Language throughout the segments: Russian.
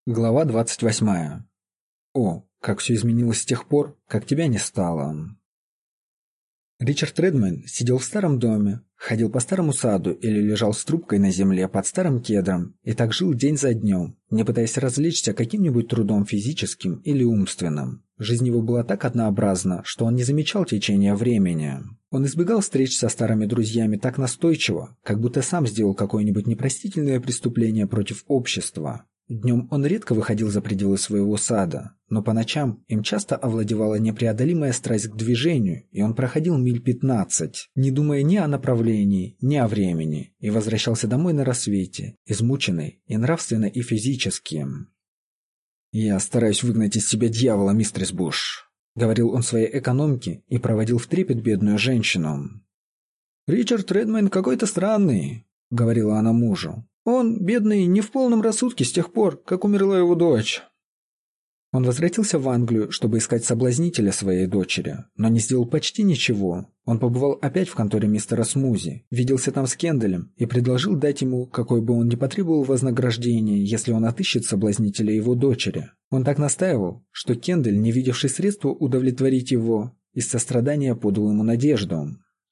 Глава 28. О, как все изменилось с тех пор, как тебя не стало. Ричард Редмейн сидел в старом доме, ходил по старому саду или лежал с трубкой на земле под старым кедром и так жил день за днем, не пытаясь развлечься каким-нибудь трудом физическим или умственным. Жизнь его была так однообразна, что он не замечал течения времени. Он избегал встреч со старыми друзьями так настойчиво, как будто сам сделал какое-нибудь непростительное преступление против общества. Днем он редко выходил за пределы своего сада, но по ночам им часто овладевала непреодолимая страсть к движению, и он проходил миль 15, не думая ни о направлении, ни о времени, и возвращался домой на рассвете, измученный и нравственно, и физически. «Я стараюсь выгнать из себя дьявола, мистерс Буш», — говорил он своей экономке и проводил в трепет бедную женщину. «Ричард Редмейн какой-то странный», — говорила она мужу. «Он, бедный, не в полном рассудке с тех пор, как умерла его дочь». Он возвратился в Англию, чтобы искать соблазнителя своей дочери, но не сделал почти ничего. Он побывал опять в конторе мистера Смузи, виделся там с Кенделем и предложил дать ему, какой бы он ни потребовал вознаграждения, если он отыщет соблазнителя его дочери. Он так настаивал, что Кендель, не видевший средства удовлетворить его, из сострадания подал ему надежду.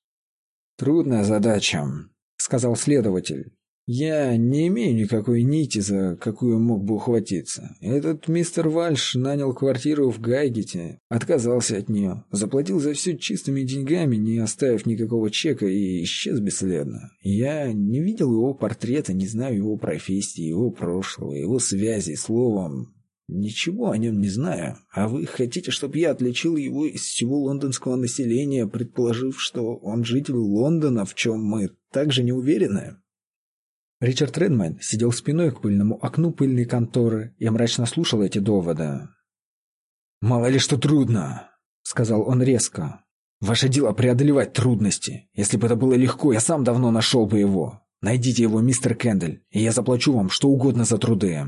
«Трудная задача», — сказал следователь. «Я не имею никакой нити, за какую мог бы ухватиться. Этот мистер Вальш нанял квартиру в Гайгете, отказался от нее, заплатил за все чистыми деньгами, не оставив никакого чека, и исчез бесследно. Я не видел его портрета, не знаю его профессии, его прошлого, его связей, словом, ничего о нем не знаю. А вы хотите, чтобы я отличил его из всего лондонского населения, предположив, что он житель Лондона, в чем мы также не уверены?» Ричард Редмейн сидел спиной к пыльному окну пыльной конторы и мрачно слушал эти доводы. «Мало ли что трудно», — сказал он резко. «Ваше дело преодолевать трудности. Если бы это было легко, я сам давно нашел бы его. Найдите его, мистер Кендель, и я заплачу вам что угодно за труды».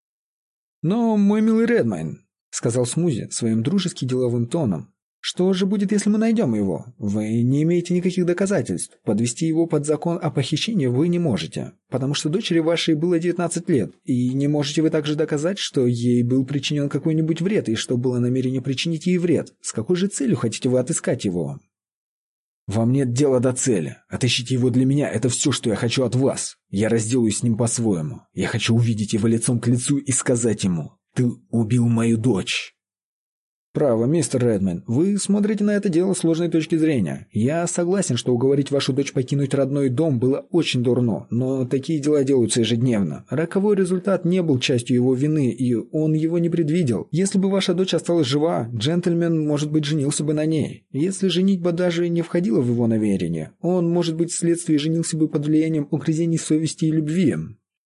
«Но, мой милый Редмейн», — сказал Смузи своим дружески деловым тоном, «что же будет, если мы найдем его? Вы не имеете никаких доказательств. Подвести его под закон о похищении вы не можете, потому что дочери вашей было 19 лет, и не можете вы также доказать, что ей был причинен какой-нибудь вред, и что было намерение причинить ей вред. С какой же целью хотите вы отыскать его?» «Вам нет дела до цели. Отыщите его для меня – это все, что я хочу от вас. Я разделаюсь с ним по-своему. Я хочу увидеть его лицом к лицу и сказать ему: «Ты убил мою дочь». «Право, мистер Редмейн, вы смотрите на это дело с сложной точки зрения. Я согласен, что уговорить вашу дочь покинуть родной дом было очень дурно, но такие дела делаются ежедневно. Роковой результат не был частью его вины, и он его не предвидел. Если бы ваша дочь осталась жива, джентльмен, может быть, женился бы на ней. Если женитьба даже не входила в его намерение, он, может быть, вследствие женился бы под влиянием угрызений совести и любви».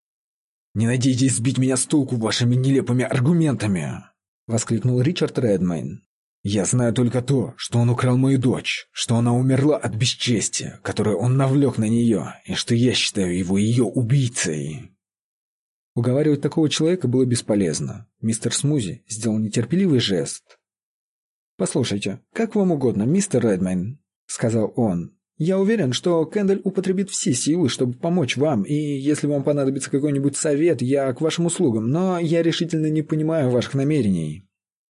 «Не надейтесь сбить меня с толку вашими нелепыми аргументами!» — воскликнул Ричард Редмейн. «Я знаю только то, что он украл мою дочь, что она умерла от бесчестия, которое он навлек на нее, и что я считаю его ее убийцей». Уговаривать такого человека было бесполезно. Мистер Смузи сделал нетерпеливый жест. «Послушайте, как вам угодно, мистер Редмейн», — сказал он. «Я уверен, что Кендель употребит все силы, чтобы помочь вам, и если вам понадобится какой-нибудь совет, я к вашим услугам, но я решительно не понимаю ваших намерений».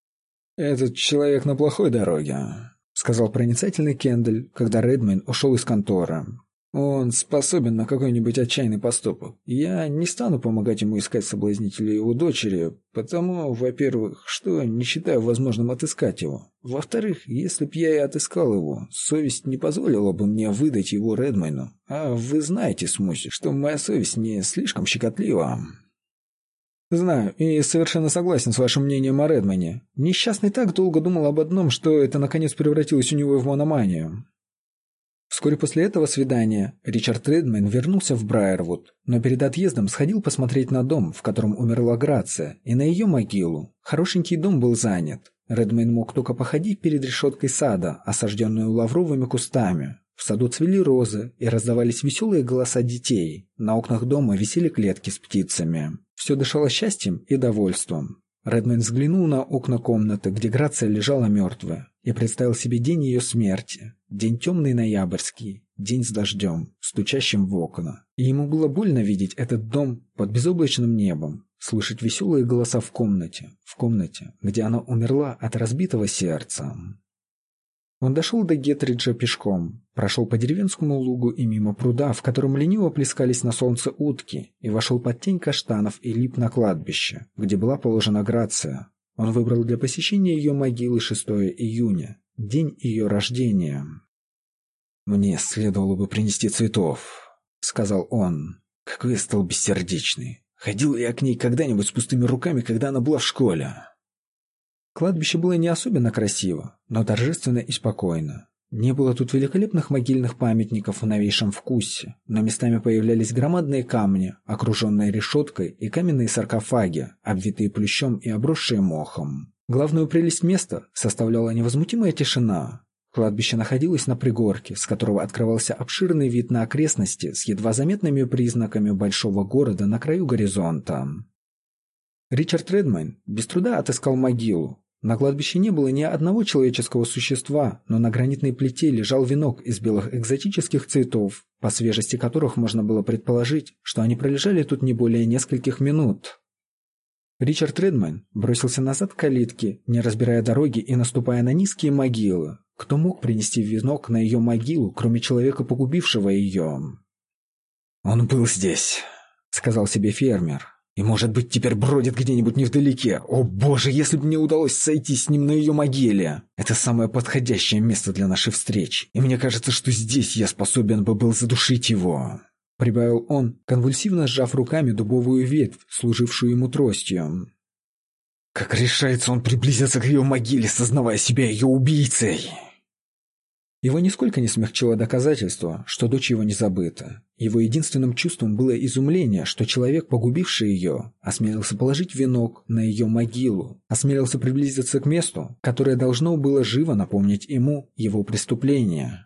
«Этот человек на плохой дороге», — сказал проницательный Кендель, когда Редмейн ушел из конторы. «Он способен на какой-нибудь отчаянный поступок. Я не стану помогать ему искать соблазнителя его дочери, потому, во-первых, что не считаю возможным отыскать его. Во-вторых, если б я и отыскал его, совесть не позволила бы мне выдать его Редмейну. А вы знаете, Смузи, что моя совесть не слишком щекотлива». «Знаю, и совершенно согласен с вашим мнением о Редмейне. Несчастный так долго думал об одном, что это наконец превратилось у него в мономанию». Вскоре после этого свидания Ричард Редмейн вернулся в Брайервуд, но перед отъездом сходил посмотреть на дом, в котором умерла Грация, и на ее могилу. Хорошенький дом был занят. Редмейн мог только походить перед решеткой сада, осажденную лавровыми кустами. В саду цвели розы, и раздавались веселые голоса детей. На окнах дома висели клетки с птицами. Все дышало счастьем и довольством. Редмейн взглянул на окна комнаты, где Грация лежала мертвая, и представил себе день ее смерти. День темный ноябрьский, день с дождем, стучащим в окна. И ему было больно видеть этот дом под безоблачным небом, слышать веселые голоса в комнате, где она умерла от разбитого сердца. Он дошел до Гетриджа пешком, прошел по деревенскому лугу и мимо пруда, в котором лениво плескались на солнце утки, и вошел под тень каштанов и лип на кладбище, где была положена Грация. Он выбрал для посещения ее могилы 6 июня, день ее рождения. «Мне следовало бы принести цветов», — сказал он. «Какой я стал бессердечный. Ходил я к ней когда-нибудь с пустыми руками, когда она была в школе?» Кладбище было не особенно красиво, но торжественно и спокойно. Не было тут великолепных могильных памятников в новейшем вкусе, но местами появлялись громадные камни, окруженные решеткой, и каменные саркофаги, обвитые плющом и обросшие мохом. Главную прелесть места составляла невозмутимая тишина. Кладбище находилось на пригорке, с которого открывался обширный вид на окрестности с едва заметными признаками большого города на краю горизонта. Ричард Редмейн без труда отыскал могилу. На кладбище не было ни одного человеческого существа, но на гранитной плите лежал венок из белых экзотических цветов, по свежести которых можно было предположить, что они пролежали тут не более нескольких минут. Ричард Редмейн бросился назад к калитке, не разбирая дороги и наступая на низкие могилы. Кто мог принести венок на ее могилу, кроме человека, погубившего ее? «Он был здесь», — сказал себе фермер. «И, может быть, теперь бродит где-нибудь невдалеке. О боже, если бы мне удалось сойти с ним на ее могиле! Это самое подходящее место для нашей встречи, и мне кажется, что здесь я способен бы был задушить его», — прибавил он, конвульсивно сжав руками дубовую ветвь, служившую ему тростью. «Как решается он приблизиться к ее могиле, сознавая себя ее убийцей!» Его нисколько не смягчило доказательство, что дочь его не забыта. Его единственным чувством было изумление, что человек, погубивший ее, осмелился положить венок на ее могилу, осмелился приблизиться к месту, которое должно было живо напомнить ему его преступление.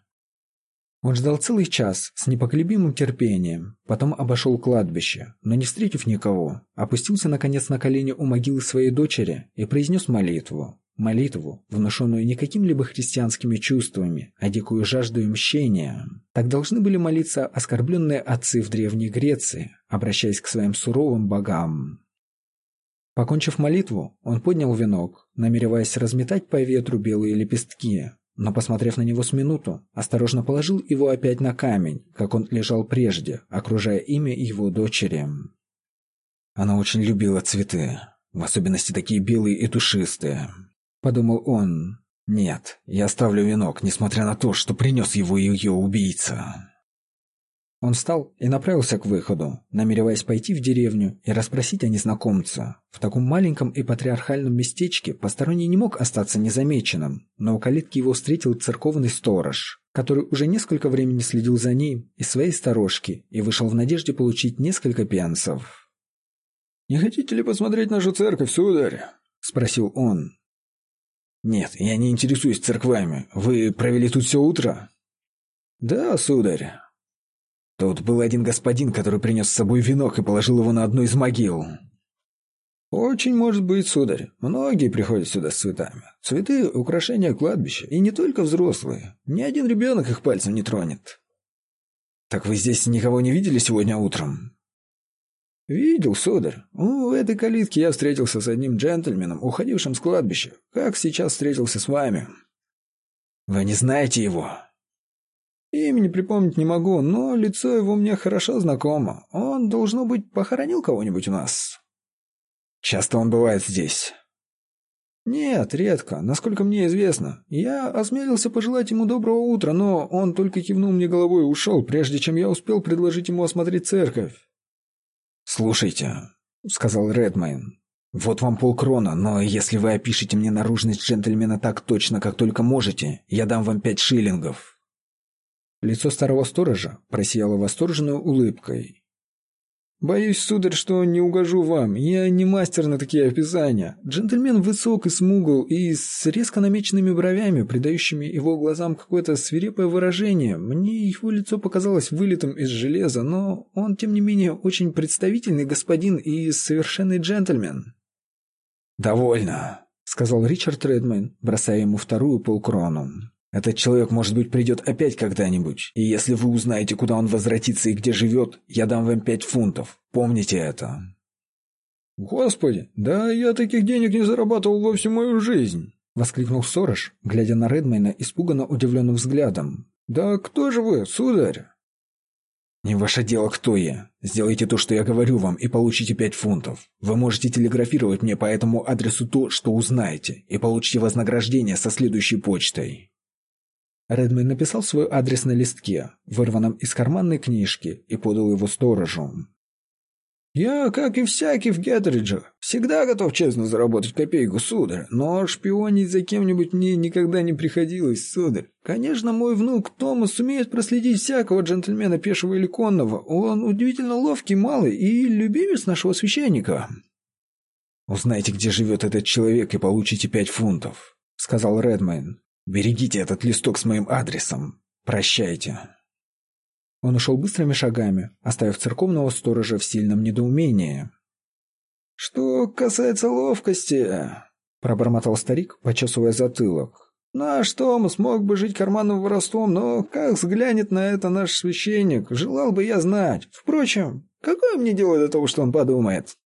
Он ждал целый час с непоколебимым терпением, потом обошел кладбище, но не встретив никого, опустился наконец на колени у могилы своей дочери и произнес молитву. Молитву, внушенную не какими-либо христианскими чувствами, а дикую жаждой мщения. Так должны были молиться оскорбленные отцы в Древней Греции, обращаясь к своим суровым богам. Покончив молитву, он поднял венок, намереваясь разметать по ветру белые лепестки, но, посмотрев на него с минуту, осторожно положил его опять на камень, как он лежал прежде, окружая имя его дочери. Она очень любила цветы, в особенности такие белые и душистые. Подумал он. Нет, я оставлю венок, несмотря на то, что принес его ее убийца. Он встал и направился к выходу, намереваясь пойти в деревню и расспросить о незнакомце. В таком маленьком и патриархальном местечке посторонний не мог остаться незамеченным, но у калитки его встретил церковный сторож, который уже несколько времени следил за ним из своей сторожки и вышел в надежде получить несколько пенсов. «Не хотите ли посмотреть нашу церковь, сударь?» — спросил он. «Нет, я не интересуюсь церквами. Вы провели тут все утро?» «Да, сударь». «Тут был один господин, который принес с собой венок и положил его на одну из могил». «Очень может быть, сударь. Многие приходят сюда с цветами. Цветы — украшения кладбища, и не только взрослые. Ни один ребенок их пальцем не тронет». «Так вы здесь никого не видели сегодня утром?» «Видел, сударь. В этой калитке я встретился с одним джентльменом, уходившим с кладбища, как сейчас встретился с вами». «Вы не знаете его?» «Имени припомнить не могу, но лицо его мне хорошо знакомо. Он, должно быть, похоронил кого-нибудь у нас». «Часто он бывает здесь?» «Нет, редко, насколько мне известно. Я осмелился пожелать ему доброго утра, но он только кивнул мне головой и ушел, прежде чем я успел предложить ему осмотреть церковь». «Слушайте», — сказал Редмейн, — «вот вам полкрона, но если вы опишете мне наружность джентльмена так точно, как только можете, я дам вам 5 шиллингов». Лицо старого сторожа просияло восторженной улыбкой. «Боюсь, сударь, что не угожу вам. Я не мастер на такие описания. Джентльмен высок и смугл, и с резко намеченными бровями, придающими его глазам какое-то свирепое выражение. Мне его лицо показалось вылитым из железа, но он, тем не менее, очень представительный господин и совершенный джентльмен». «Довольно», — сказал Ричард Редмейн, бросая ему вторую полкрону. «Этот человек, может быть, придет опять когда-нибудь, и если вы узнаете, куда он возвратится и где живет, я дам вам 5 фунтов. Помните это». «Господи, да я таких денег не зарабатывал во всю мою жизнь!» — воскликнул Сторож, глядя на Редмейна испуганно удивленным взглядом. «Да кто же вы, сударь?» «Не ваше дело, кто я. Сделайте то, что я говорю вам, и получите 5 фунтов. Вы можете телеграфировать мне по этому адресу то, что узнаете, и получите вознаграждение со следующей почтой». Редмейн написал свой адрес на листке, вырванном из карманной книжки, и подал его сторожу. «Я, как и всякий в Геттеридже, всегда готов честно заработать копейку, сударь, но шпионить за кем-нибудь мне никогда не приходилось, сударь. Конечно, мой внук Томас сумеет проследить всякого джентльмена пешего или конного. Он удивительно ловкий малый и любимец нашего священника». «Узнайте, где живет этот человек, и получите 5 фунтов», — сказал Редмейн. «Берегите этот листок с моим адресом. Прощайте». Он ушел быстрыми шагами, оставив церковного сторожа в сильном недоумении. «Что касается ловкости», — пробормотал старик, почесывая затылок, «наш Томас мог бы жить карманным воровством, но как взглянет на это наш священник, желал бы я знать. Впрочем, какое мне дело до того, что он подумает?»